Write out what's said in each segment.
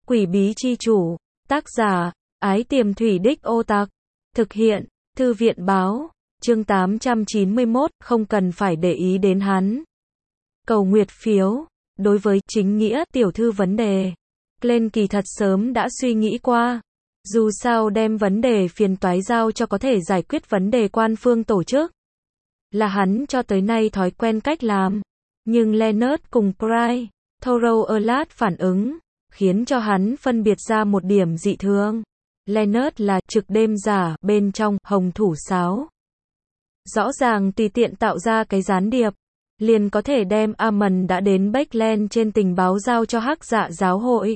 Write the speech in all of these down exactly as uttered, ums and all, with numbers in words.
Quỷ bí chi chủ, tác giả, Ái Tiềm Thủy Đích Ô Tặc, thực hiện, Thư viện báo, chương tám trăm chín mươi mốt, không cần phải để ý đến hắn. Cầu nguyệt phiếu, đối với chính nghĩa tiểu thư vấn đề, Glenn kỳ thật sớm đã suy nghĩ qua. Dù sao đem vấn đề phiền toái giao cho có thể giải quyết vấn đề quan phương tổ chức, là hắn cho tới nay thói quen cách làm. Nhưng Leonard cùng Pryde, Thorough Erlat phản ứng, khiến cho hắn phân biệt ra một điểm dị thường. Leonard là trực đêm giả, bên trong, hồng thủ sáo. Rõ ràng tùy tiện tạo ra cái gián điệp, liền có thể đem Amon đã đến Backland trên tình báo giao cho Hắc Dạ giáo hội.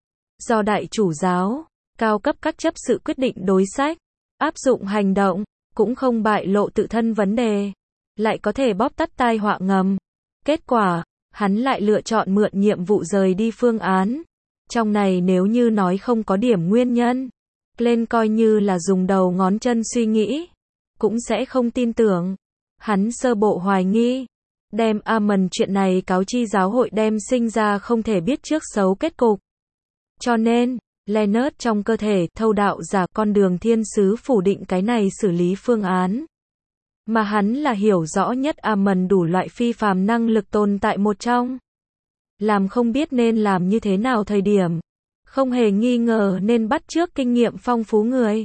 Do đại chủ giáo, cao cấp các chấp sự quyết định đối sách, áp dụng hành động, cũng không bại lộ tự thân vấn đề, lại có thể bóp tắt tai họa ngầm. Kết quả, hắn lại lựa chọn mượn nhiệm vụ rời đi phương án. Trong này nếu như nói không có điểm nguyên nhân, Glenn coi như là dùng đầu ngón chân suy nghĩ, cũng sẽ không tin tưởng. Hắn sơ bộ hoài nghi, đem Amon chuyện này cáo chi giáo hội đem sinh ra không thể biết trước xấu kết cục. Cho nên, Leonard trong cơ thể thâu đạo giả con đường thiên sứ phủ định cái này xử lý phương án. Mà hắn là hiểu rõ nhất Amon đủ loại phi phàm năng lực tồn tại một trong. Làm không biết nên làm như thế nào thời điểm, không hề nghi ngờ nên bắt chước kinh nghiệm phong phú người.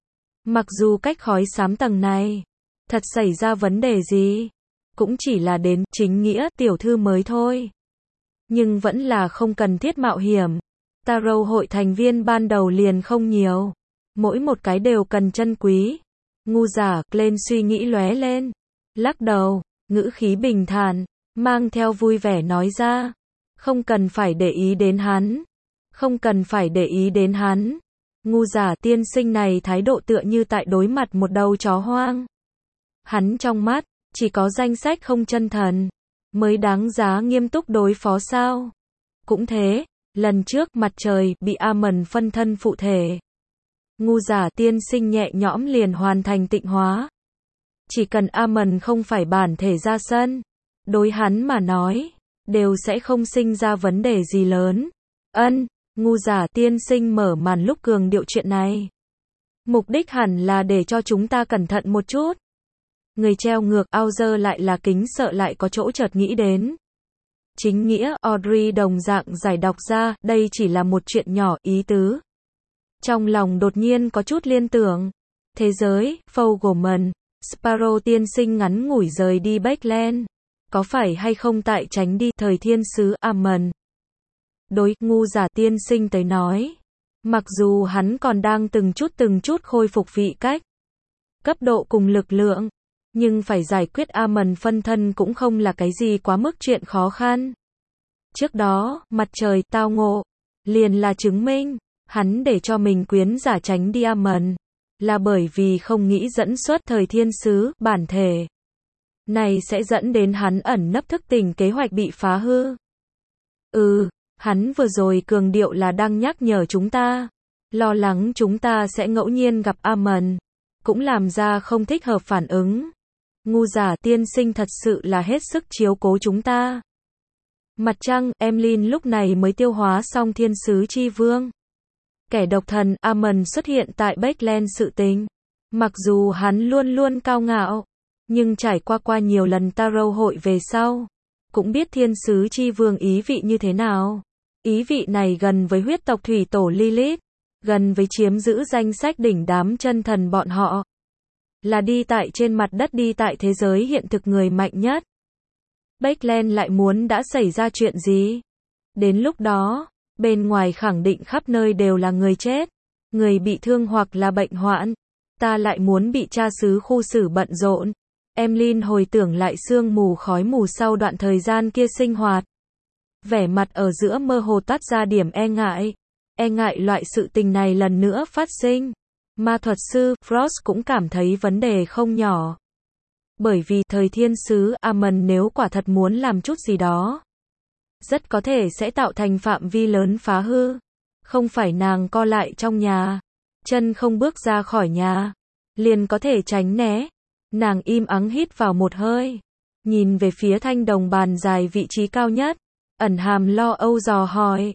Mặc dù cách khói xám tầng này, thật xảy ra vấn đề gì, cũng chỉ là đến chính nghĩa tiểu thư mới thôi. Nhưng vẫn là không cần thiết mạo hiểm. Tarot hội thành viên ban đầu liền không nhiều, mỗi một cái đều cần chân quý. Ngu giả, Glenn suy nghĩ lóe lên, lắc đầu, ngữ khí bình thản, mang theo vui vẻ nói ra, không cần phải để ý đến hắn, không cần phải để ý đến hắn. Ngu giả tiên sinh này thái độ tựa như tại đối mặt một đầu chó hoang. Hắn trong mắt, chỉ có danh sách không chân thần, mới đáng giá nghiêm túc đối phó sao. Cũng thế, lần trước mặt trời bị Amon phân thân phụ thể, ngu giả tiên sinh nhẹ nhõm liền hoàn thành tịnh hóa. Chỉ cần Amon không phải bản thể ra sân, đối hắn mà nói, đều sẽ không sinh ra vấn đề gì lớn. Ân, ngu giả tiên sinh mở màn lúc cường điệu chuyện này. Mục đích hẳn là để cho chúng ta cẩn thận một chút. Người treo ngược Auger lại là kính sợ lại có chỗ chợt nghĩ đến. Chính nghĩa Audrey đồng dạng giải đọc ra, đây chỉ là một chuyện nhỏ ý tứ. Trong lòng đột nhiên có chút liên tưởng. Thế giới, Fogelman, Sparrow tiên sinh ngắn ngủi rời đi Backland. Có phải hay không tại tránh đi thời thiên sứ Amon? Đối ngu giả tiên sinh tới nói, mặc dù hắn còn đang từng chút từng chút khôi phục vị cách, cấp độ cùng lực lượng, nhưng phải giải quyết Amon phân thân cũng không là cái gì quá mức chuyện khó khăn. Trước đó, mặt trời tao ngộ, liền là chứng minh, hắn để cho mình quyến giả tránh đi Amon, là bởi vì không nghĩ dẫn xuất thời thiên sứ, bản thể. Này sẽ dẫn đến hắn ẩn nấp thức tỉnh kế hoạch bị phá hư. Ừ, hắn vừa rồi cường điệu là đang nhắc nhở chúng ta, lo lắng chúng ta sẽ ngẫu nhiên gặp Amon, cũng làm ra không thích hợp phản ứng. Ngu giả tiên sinh thật sự là hết sức chiếu cố chúng ta. Mặt trăng, Emlyn lúc này mới tiêu hóa xong thiên sứ chi vương. Kẻ độc thần Amon xuất hiện tại Backland sự tình. Mặc dù hắn luôn luôn cao ngạo, nhưng trải qua qua nhiều lần Tarot hội về sau, cũng biết thiên sứ chi vương ý vị như thế nào. Ý vị này gần với huyết tộc thủy tổ Lilith, gần với chiếm giữ danh sách đỉnh đám chân thần bọn họ. Là đi tại trên mặt đất, đi tại thế giới hiện thực người mạnh nhất. Backland lại muốn đã xảy ra chuyện gì? Đến lúc đó, bên ngoài khẳng định khắp nơi đều là người chết, người bị thương hoặc là bệnh hoạn. Ta lại muốn bị cha xứ khu xử bận rộn. Emlyn hồi tưởng lại sương mù khói mù sau đoạn thời gian kia sinh hoạt. Vẻ mặt ở giữa mơ hồ toát ra điểm e ngại. E ngại loại sự tình này lần nữa phát sinh. Ma thuật sư Frost cũng cảm thấy vấn đề không nhỏ. Bởi vì thời thiên sứ Amon nếu quả thật muốn làm chút gì đó, rất có thể sẽ tạo thành phạm vi lớn phá hư. Không phải nàng co lại trong nhà, chân không bước ra khỏi nhà, liền có thể tránh né. Nàng im ắng hít vào một hơi, nhìn về phía thanh đồng bàn dài vị trí cao nhất, ẩn hàm lo âu dò hỏi.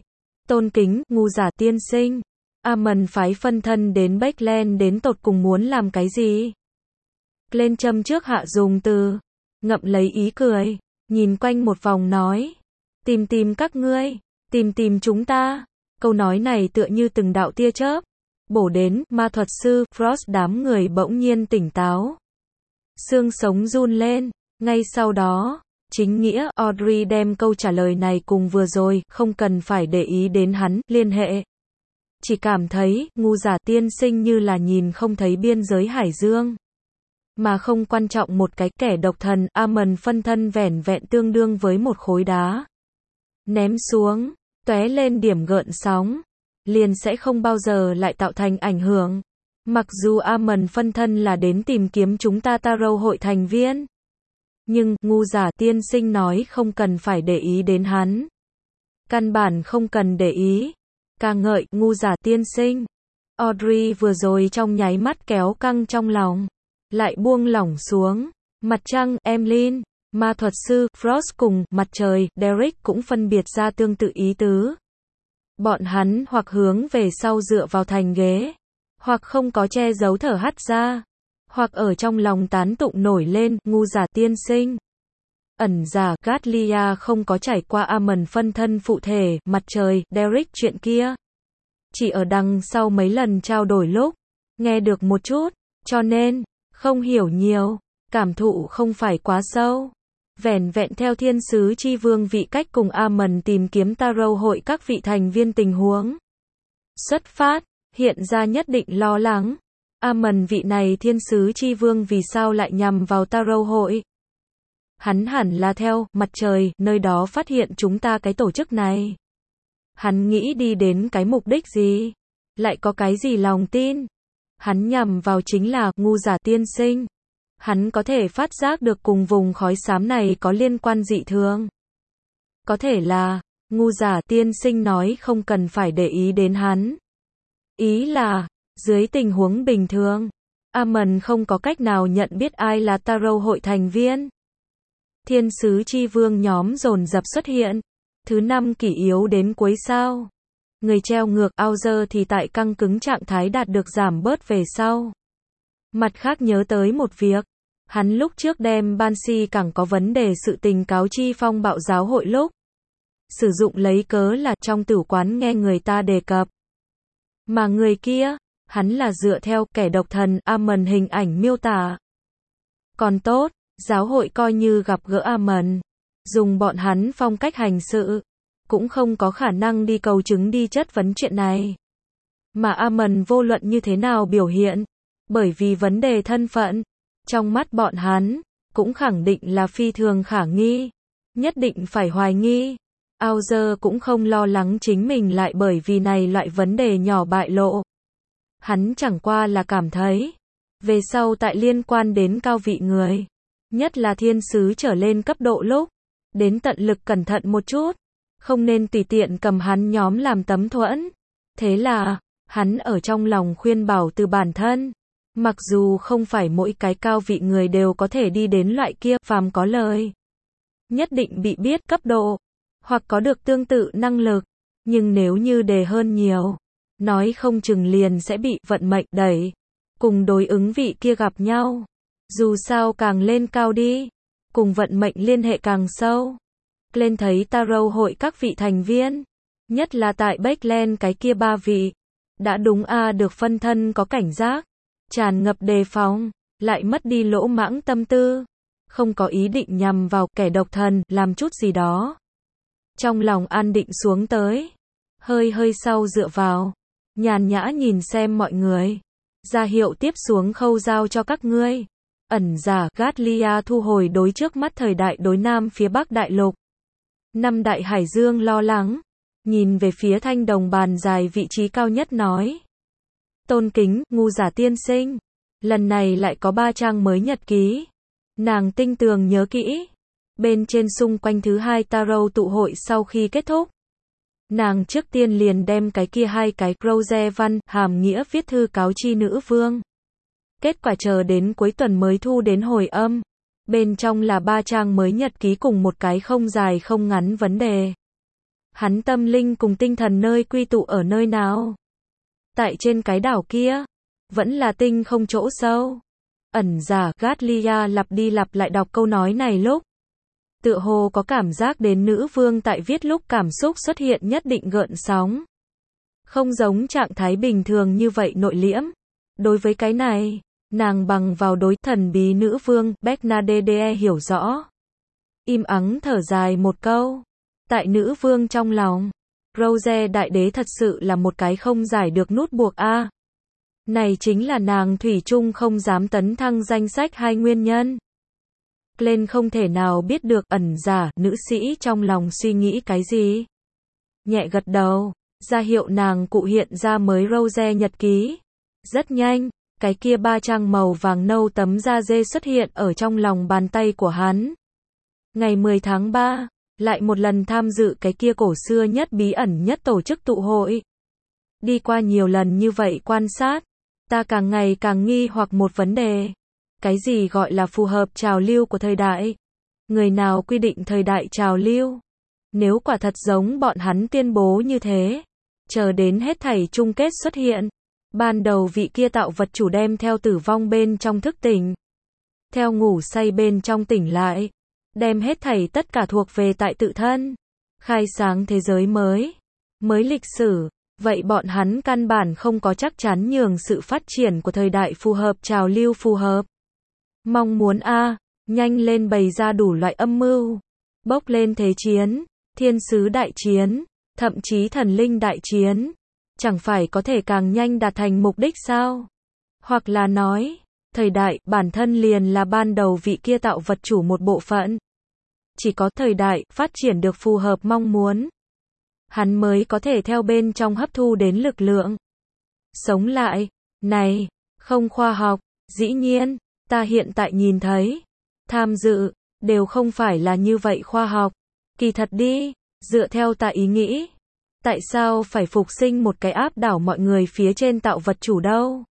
Tôn kính, ngu giả tiên sinh. Amon phái phân thân đến Backland đến tột cùng muốn làm cái gì? Glenn châm trước hạ dùng từ, ngậm lấy ý cười, nhìn quanh một vòng nói. Tìm tìm các ngươi, tìm tìm chúng ta. Câu nói này tựa như từng đạo tia chớp bổ đến, ma thuật sư Frost đám người bỗng nhiên tỉnh táo. Xương sống run lên, ngay sau đó, chính nghĩa Audrey đem câu trả lời này cùng vừa rồi, không cần phải để ý đến hắn, liên hệ. Chỉ cảm thấy, ngu giả tiên sinh như là nhìn không thấy biên giới hải dương. Mà không quan trọng một cái kẻ độc thần, Amon phân thân vẻn vẹn tương đương với một khối đá. Ném xuống, tóe lên điểm gợn sóng, liền sẽ không bao giờ lại tạo thành ảnh hưởng. Mặc dù Amon phân thân là đến tìm kiếm chúng ta Tarot hội thành viên. Nhưng, ngu giả tiên sinh nói không cần phải để ý đến hắn. Căn bản không cần để ý. Ca ngợi, ngu giả tiên sinh. Audrey vừa rồi trong nháy mắt kéo căng trong lòng. Lại buông lỏng xuống. Mặt trăng, Emlyn, ma thuật sư, Frost cùng, mặt trời, Derek cũng phân biệt ra tương tự ý tứ. Bọn hắn hoặc hướng về sau dựa vào thành ghế. Hoặc không có che giấu thở hắt ra. Hoặc ở trong lòng tán tụng nổi lên, ngu giả tiên sinh. Ẩn giả, Gatlia không có trải qua Amon phân thân phụ thể, mặt trời, Derek chuyện kia. Chỉ ở đằng sau mấy lần trao đổi lúc, nghe được một chút, cho nên, không hiểu nhiều, cảm thụ không phải quá sâu. Vẻn vẹn theo thiên sứ chi vương vị cách cùng Amon tìm kiếm Tarot hội các vị thành viên tình huống. Xuất phát, hiện ra nhất định lo lắng. Amon vị này thiên sứ chi vương vì sao lại nhằm vào Tarot hội? Hắn hẳn là theo mặt trời, nơi đó phát hiện chúng ta cái tổ chức này. Hắn nghĩ đi đến cái mục đích gì? Lại có cái gì lòng tin? Hắn nhằm vào chính là ngu giả tiên sinh. Hắn có thể phát giác được cùng vùng khói xám này có liên quan dị thường. Có thể là, ngu giả tiên sinh nói không cần phải để ý đến hắn. Ý là, dưới tình huống bình thường, Amon không có cách nào nhận biết ai là Tarot hội thành viên. Thiên sứ chi vương nhóm dồn dập xuất hiện. Thứ năm kỷ yếu đến cuối sao. Người treo ngược Auger thì tại căng cứng trạng thái đạt được giảm bớt về sau. Mặt khác nhớ tới một việc. Hắn lúc trước đem Banshee càng có vấn đề sự tình cáo chi phong bạo giáo hội lúc. Sử dụng lấy cớ là trong tử quán nghe người ta đề cập. Mà người kia, hắn là dựa theo kẻ độc thần Amon hình ảnh miêu tả. Còn tốt, giáo hội coi như gặp gỡ Amon. Dùng bọn hắn phong cách hành sự. Cũng không có khả năng đi cầu chứng đi chất vấn chuyện này. Mà Amon vô luận như thế nào biểu hiện. Bởi vì vấn đề thân phận. Trong mắt bọn hắn, cũng khẳng định là phi thường khả nghi. Nhất định phải hoài nghi. Auger cũng không lo lắng chính mình lại bởi vì này loại vấn đề nhỏ bại lộ. Hắn chẳng qua là cảm thấy. Về sau tại liên quan đến cao vị người. Nhất là thiên sứ trở lên cấp độ lúc. Đến tận lực cẩn thận một chút. Không nên tùy tiện cầm hắn nhóm làm tấm thuẫn. Thế là, hắn ở trong lòng khuyên bảo từ bản thân. Mặc dù không phải mỗi cái cao vị người đều có thể đi đến loại kia, phàm có lời. Nhất định bị biết cấp độ. Hoặc có được tương tự năng lực. Nhưng nếu như đề hơn nhiều. Nói không chừng liền sẽ bị vận mệnh đẩy. Cùng đối ứng vị kia gặp nhau. Dù sao càng lên cao đi. Cùng vận mệnh liên hệ càng sâu. Lên thấy Tarot hội các vị thành viên. Nhất là tại Backland cái kia ba vị. Đã đúng a à, được phân thân có cảnh giác. Tràn ngập đề phòng. Lại mất đi lỗ mãng tâm tư. Không có ý định nhằm vào kẻ độc thần, làm chút gì đó. Trong lòng an định xuống tới. Hơi hơi sau dựa vào. Nhàn nhã nhìn xem mọi người. Ra hiệu tiếp xuống khâu giao cho các ngươi. Ẩn giả, Gatlia thu hồi đối trước mắt thời đại đối nam phía bắc đại lục. Năm đại hải dương lo lắng. Nhìn về phía thanh đồng bàn dài vị trí cao nhất nói. Tôn kính, ngu giả tiên sinh. Lần này lại có ba trang mới nhật ký. Nàng tinh tường nhớ kỹ. Bên trên xung quanh thứ hai Tarot tụ hội sau khi kết thúc. Nàng trước tiên liền đem cái kia hai cái Rose văn, hàm nghĩa viết thư cáo chi nữ vương. Kết quả chờ đến cuối tuần mới thu đến hồi âm. Bên trong là ba trang mới nhật ký cùng một cái không dài không ngắn vấn đề. Hắn tâm linh cùng tinh thần nơi quy tụ ở nơi nào? Tại trên cái đảo kia, vẫn là tinh không chỗ sâu. Ẩn giả Gatlia lặp đi lặp lại đọc câu nói này lúc tựa hồ có cảm giác đến nữ vương tại viết lúc cảm xúc xuất hiện nhất định gợn sóng. Không giống trạng thái bình thường như vậy nội liễm. Đối với cái này, nàng bằng vào đối thần bí nữ vương Bernadette hiểu rõ. Im ắng thở dài một câu. Tại nữ vương trong lòng, Rose đại đế thật sự là một cái không giải được nút buộc a. Này chính là nàng thủy chung không dám tấn thăng danh sách hai nguyên nhân. Glenn không thể nào biết được ẩn giả nữ sĩ trong lòng suy nghĩ cái gì. Nhẹ gật đầu, ra hiệu nàng cụ hiện ra mới Rose nhật ký. Rất nhanh, cái kia ba trang màu vàng nâu tấm da dê xuất hiện ở trong lòng bàn tay của hắn. Ngày mười tháng ba, lại một lần tham dự cái kia cổ xưa nhất bí ẩn nhất tổ chức tụ hội. Đi qua nhiều lần như vậy quan sát, ta càng ngày càng nghi hoặc một vấn đề. Cái gì gọi là phù hợp trào lưu của thời đại? Người nào quy định thời đại trào lưu? Nếu quả thật giống bọn hắn tuyên bố như thế, chờ đến hết thảy chung kết xuất hiện, ban đầu vị kia tạo vật chủ đem theo tử vong bên trong thức tỉnh, theo ngủ say bên trong tỉnh lại, đem hết thảy tất cả thuộc về tại tự thân, khai sáng thế giới mới, mới lịch sử. Vậy bọn hắn căn bản không có chắc chắn nhường sự phát triển của thời đại phù hợp trào lưu phù hợp. Mong muốn a, nhanh lên bày ra đủ loại âm mưu, bốc lên thế chiến, thiên sứ đại chiến, thậm chí thần linh đại chiến, chẳng phải có thể càng nhanh đạt thành mục đích sao? Hoặc là nói, thời đại bản thân liền là ban đầu vị kia tạo vật chủ một bộ phận. Chỉ có thời đại phát triển được phù hợp mong muốn, hắn mới có thể theo bên trong hấp thu đến lực lượng. Sống lại, này, không khoa học, dĩ nhiên, ta hiện tại nhìn thấy, tham dự, đều không phải là như vậy khoa học. Kỳ thật đi, dựa theo ta ý nghĩ, tại sao phải phục sinh một cái áp đảo mọi người phía trên tạo vật chủ đâu?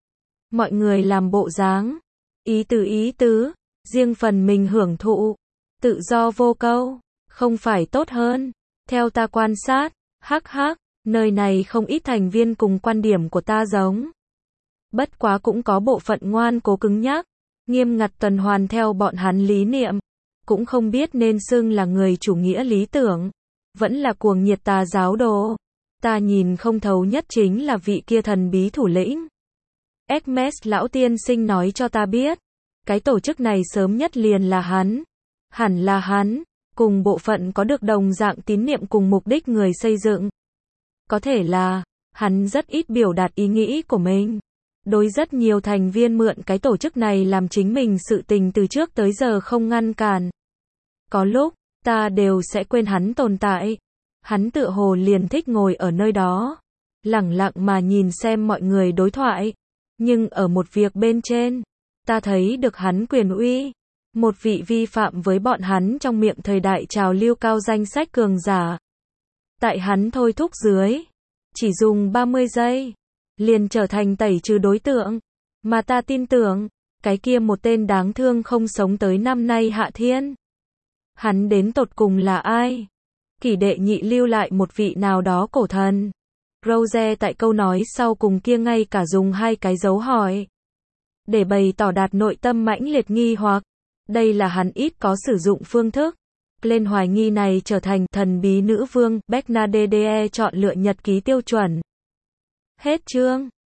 Mọi người làm bộ dáng, ý tứ ý tứ, riêng phần mình hưởng thụ, tự do vô câu, không phải tốt hơn? Theo ta quan sát, hắc hắc, nơi này không ít thành viên cùng quan điểm của ta giống. Bất quá cũng có bộ phận ngoan cố cứng nhắc, nghiêm ngặt tuần hoàn theo bọn hắn lý niệm, cũng không biết nên xưng là người chủ nghĩa lý tưởng, vẫn là cuồng nhiệt tà giáo đồ. Ta nhìn không thấu nhất chính là vị kia thần bí thủ lĩnh. Hermes lão tiên sinh nói cho ta biết, cái tổ chức này sớm nhất liền là hắn, hẳn là hắn, cùng bộ phận có được đồng dạng tín niệm cùng mục đích người xây dựng. Có thể là, hắn rất ít biểu đạt ý nghĩ của mình. Đối rất nhiều thành viên mượn cái tổ chức này làm chính mình sự tình từ trước tới giờ không ngăn cản. Có lúc, ta đều sẽ quên hắn tồn tại. Hắn tựa hồ liền thích ngồi ở nơi đó, lẳng lặng mà nhìn xem mọi người đối thoại. Nhưng ở một việc bên trên, ta thấy được hắn quyền uy. Một vị vi phạm với bọn hắn trong miệng thời đại trào lưu cao danh sách cường giả. Tại hắn thôi thúc dưới, chỉ dùng ba mươi giây, liền trở thành tẩy trừ đối tượng. Mà ta tin tưởng, cái kia một tên đáng thương không sống tới năm nay Hạ Thiên. Hắn đến tột cùng là ai? Kỷ đệ nhị lưu lại một vị nào đó cổ thần. Rose tại câu nói sau cùng kia ngay cả dùng hai cái dấu hỏi, để bày tỏ đạt nội tâm mãnh liệt nghi hoặc. Đây là hắn ít có sử dụng phương thức. Lên hoài nghi này trở thành thần bí nữ vương Bernadette chọn lựa nhật ký tiêu chuẩn. Hết chương.